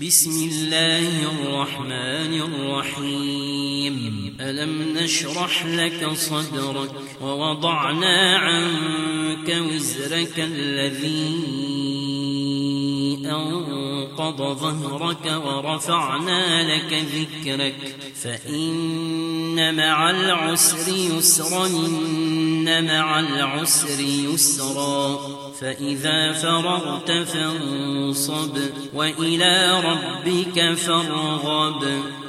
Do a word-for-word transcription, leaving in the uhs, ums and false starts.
بسم الله الرحمن الرحيم ألم نشرح لك صدرك ووضعنا عنك وزرك الذي أنقض ظهرك ورفعنا لك ذكرك فإن مع العسر يسرا إن مع العسر يسرا فإذا فرغت فانصب وإلى ربك فارغب